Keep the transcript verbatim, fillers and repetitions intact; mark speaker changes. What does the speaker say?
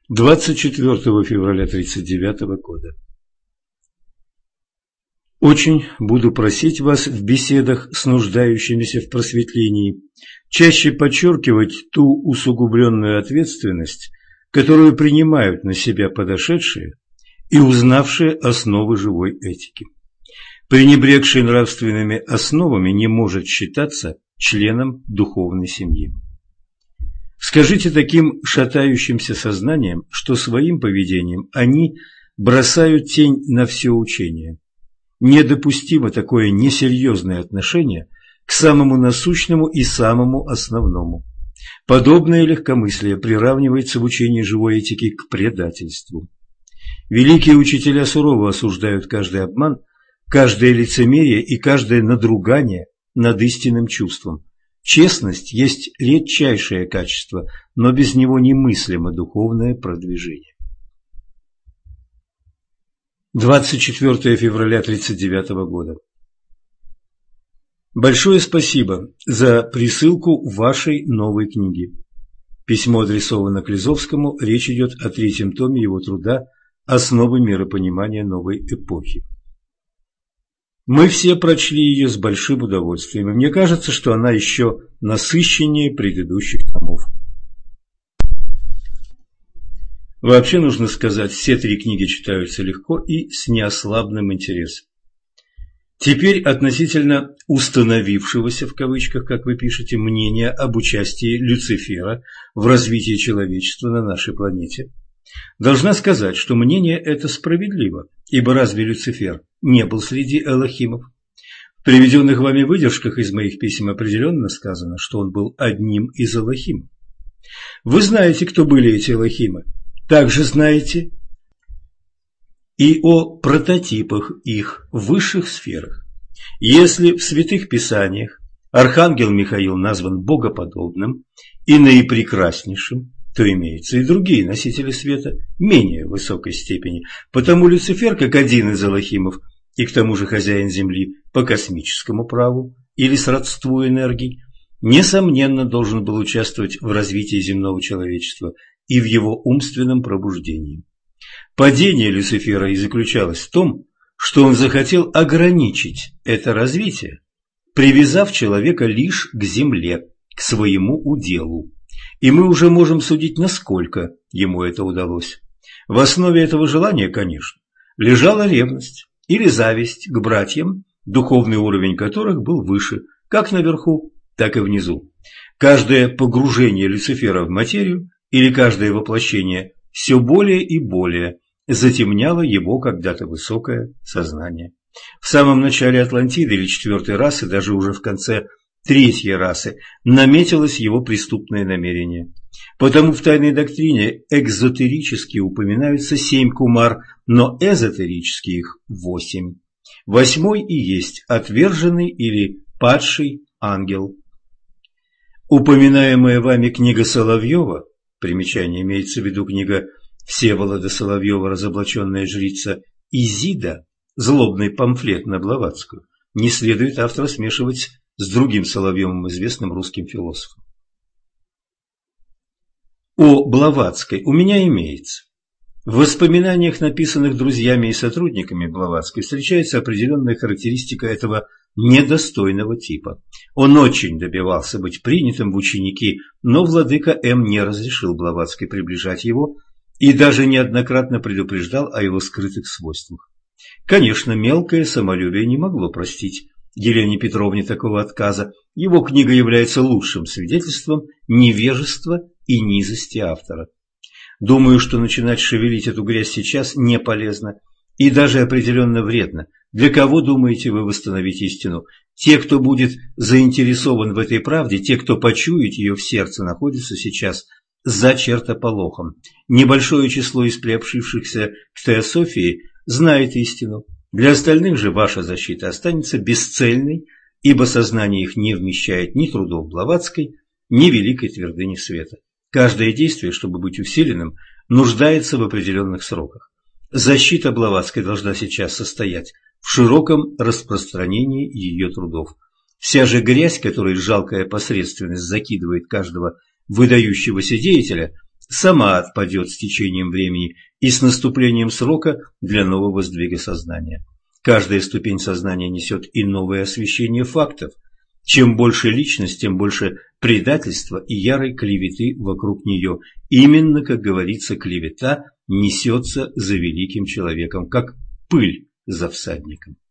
Speaker 1: двадцать четвёртого февраля тридцать девятого года. Очень буду просить вас в беседах с нуждающимися в просветлении чаще подчеркивать ту усугубленную ответственность, которую принимают на себя подошедшие и узнавшие основы живой этики. Пренебрегший нравственными основами не может считаться членом духовной семьи. Скажите таким шатающимся сознанием, что своим поведением они бросают тень на все учение. Недопустимо такое несерьезное отношение к самому насущному и самому основному. Подобное легкомыслие приравнивается в учении живой этики к предательству. Великие учителя сурово осуждают каждый обман, каждое лицемерие и каждое надругание над истинным чувством. Честность есть редчайшее качество, но без него немыслимо духовное продвижение. двадцать четвёртого февраля тридцать девятого года. Большое спасибо за присылку вашей новой книги. Письмо адресовано Клизовскому, речь идет о третьем томе его труда «Основы миропонимания новой эпохи». Мы все прочли ее с большим удовольствием, и мне кажется, что она еще насыщеннее предыдущих томов. Вообще, нужно сказать, все три книги читаются легко и с неослабным интересом. Теперь относительно установившегося, в кавычках, как вы пишете, мнения об участии Люцифера в развитии человечества на нашей планете. Должна сказать, что мнение это справедливо, ибо разве Люцифер не был среди элохимов? В приведенных вами выдержках из моих писем определенно сказано, что он был одним из элохимов. Вы знаете, кто были эти элохимы. Также знаете и о прототипах их в высших сферах. Если в святых писаниях архангел Михаил назван богоподобным и наипрекраснейшим, то имеются и другие носители света менее высокой степени. Потому Люцифер, как один из элохимов и к тому же хозяин Земли по космическому праву или сродству энергий, несомненно должен был участвовать в развитии земного человечества и в его умственном пробуждении. Падение Люцифера и заключалось в том, что он захотел ограничить это развитие, привязав человека лишь к земле, к своему уделу. И мы уже можем судить, насколько ему это удалось. В основе этого желания, конечно, лежала ревность или зависть к братьям, духовный уровень которых был выше, как наверху, так и внизу. Каждое погружение Люцифера в материю или каждое воплощение все более и более затемняло его когда-то высокое сознание. В самом начале Атлантиды или четвертой расы, даже уже в конце третьей расы, наметилось его преступное намерение. Потому в тайной доктрине экзотерически упоминаются семь кумар, но эзотерически их восемь. Восьмой и есть отверженный или падший ангел. Упоминаемая вами книга Соловьева, примечание имеется в виду книга Всеволода Соловьева «Разоблаченная жрица Изида», злобный памфлет на Блаватскую, не следует автора смешивать с другим Соловьевым, известным русским философом. О Блаватской у меня имеется. В воспоминаниях, написанных друзьями и сотрудниками Блаватской, встречается определенная характеристика этого недостойного типа. Он очень добивался быть принятым в ученики, но владыка М. не разрешил Блаватской приближать его и даже неоднократно предупреждал о его скрытых свойствах. Конечно, мелкое самолюбие не могло простить Елене Петровне такого отказа. Его книга является лучшим свидетельством невежества и низости автора. Думаю, что начинать шевелить эту грязь сейчас не полезно и даже определенно вредно. Для кого, думаете вы, восстановить истину? Те, кто будет заинтересован в этой правде, те, кто почует ее в сердце, находятся сейчас за чертополохом. Небольшое число из приобщившихся к теософии знает истину. Для остальных же ваша защита останется бесцельной, ибо сознание их не вмещает ни трудов Блаватской, ни великой твердыни света. Каждое действие, чтобы быть усиленным, нуждается в определенных сроках. Защита Блаватской должна сейчас состоять в широком распространении ее трудов. Вся же грязь, которой жалкая посредственность закидывает каждого выдающегося деятеля, сама отпадет с течением времени и с наступлением срока для нового сдвига сознания. Каждая ступень сознания несет и новое освещение фактов. Чем больше личность, тем больше предательства и ярой клеветы вокруг нее. Именно, как говорится, клевета несется за великим человеком, как пыль за всадником.